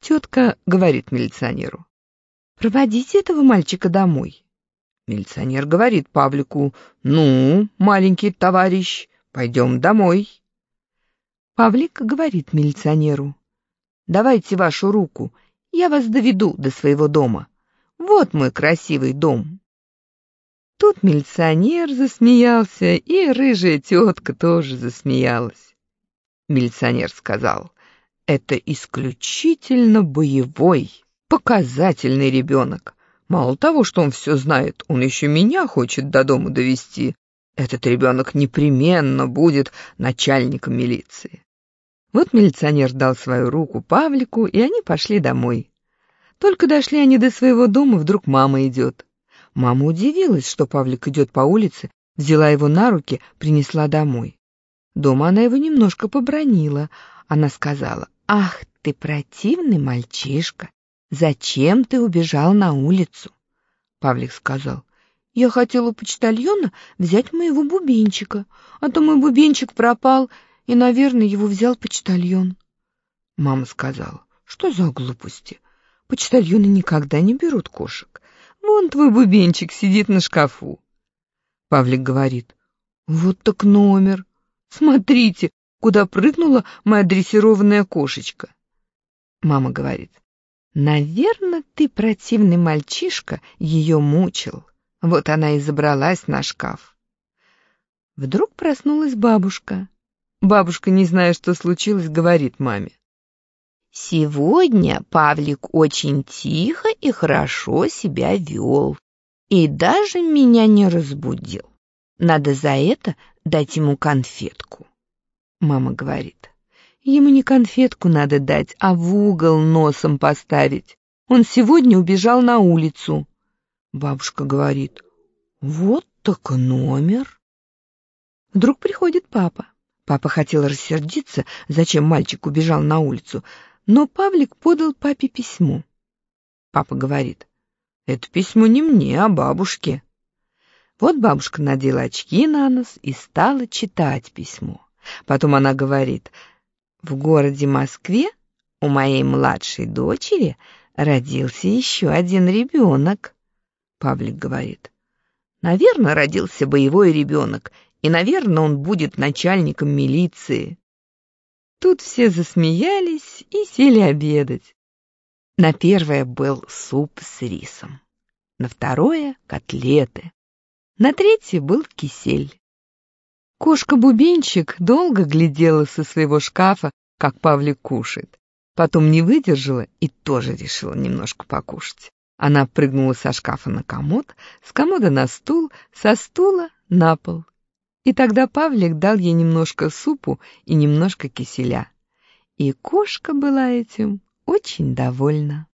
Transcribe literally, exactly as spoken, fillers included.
Тетка говорит милиционеру: «Проводите этого мальчика домой». Милиционер говорит Павлику: «Ну, маленький товарищ, пойдем домой». Павлик говорит милиционеру: «Давайте вашу руку, я вас доведу до своего дома. Вот мой красивый дом». Тут милиционер засмеялся, и рыжая тетка тоже засмеялась. Милиционер сказал: «Это исключительно боевой, показательный ребенок. Мало того, что он все знает, он еще меня хочет до дома довести. Этот ребенок непременно будет начальником милиции». Вот милиционер дал свою руку Павлику, и они пошли домой. Только дошли они до своего дома, вдруг мама идет. Мама удивилась, что Павлик идет по улице, взяла его на руки, принесла домой. Дома она его немножко побранила. Она сказала: «Ах ты, противный мальчишка! Зачем ты убежал на улицу?» Павлик сказал: «Я хотел у почтальона взять моего бубенчика, а то мой бубенчик пропал, и, наверное, его взял почтальон». Мама сказала: «Что за глупости? Почтальоны никогда не берут кошек. Вон твой бубенчик сидит на шкафу». Павлик говорит: «Вот так номер. Смотрите, куда прыгнула моя дрессированная кошечка». Мама говорит: «Наверное, ты, противный мальчишка, ее мучил. Вот она и забралась на шкаф». Вдруг проснулась бабушка. Бабушка, не зная, что случилось, говорит маме: «Сегодня Павлик очень тихо и хорошо себя вел, и даже меня не разбудил. Надо за это дать ему конфетку». Мама говорит: «Ему не конфетку надо дать, а в угол носом поставить. Он сегодня убежал на улицу». Бабушка говорит: «Вот так номер». Вдруг приходит папа. Папа хотел рассердиться, зачем мальчик убежал на улицу, но Павлик подал папе письмо. Папа говорит: «Это письмо не мне, а бабушке». Вот бабушка надела очки на нос и стала читать письмо. Потом она говорит: «В городе Москве у моей младшей дочери родился еще один ребенок». Павлик говорит: «Наверное, родился боевой ребенок, и, наверное, он будет начальником милиции». Тут все засмеялись и сели обедать. На первое был суп с рисом, на второе — котлеты, на третье был кисель. Кошка-бубенчик долго глядела со своего шкафа, как Павлик кушает. Потом не выдержала и тоже решила немножко покушать. Она прыгнула со шкафа на комод, с комода на стул, со стула на пол. И тогда Павлик дал ей немножко супу и немножко киселя. И кошка была этим очень довольна.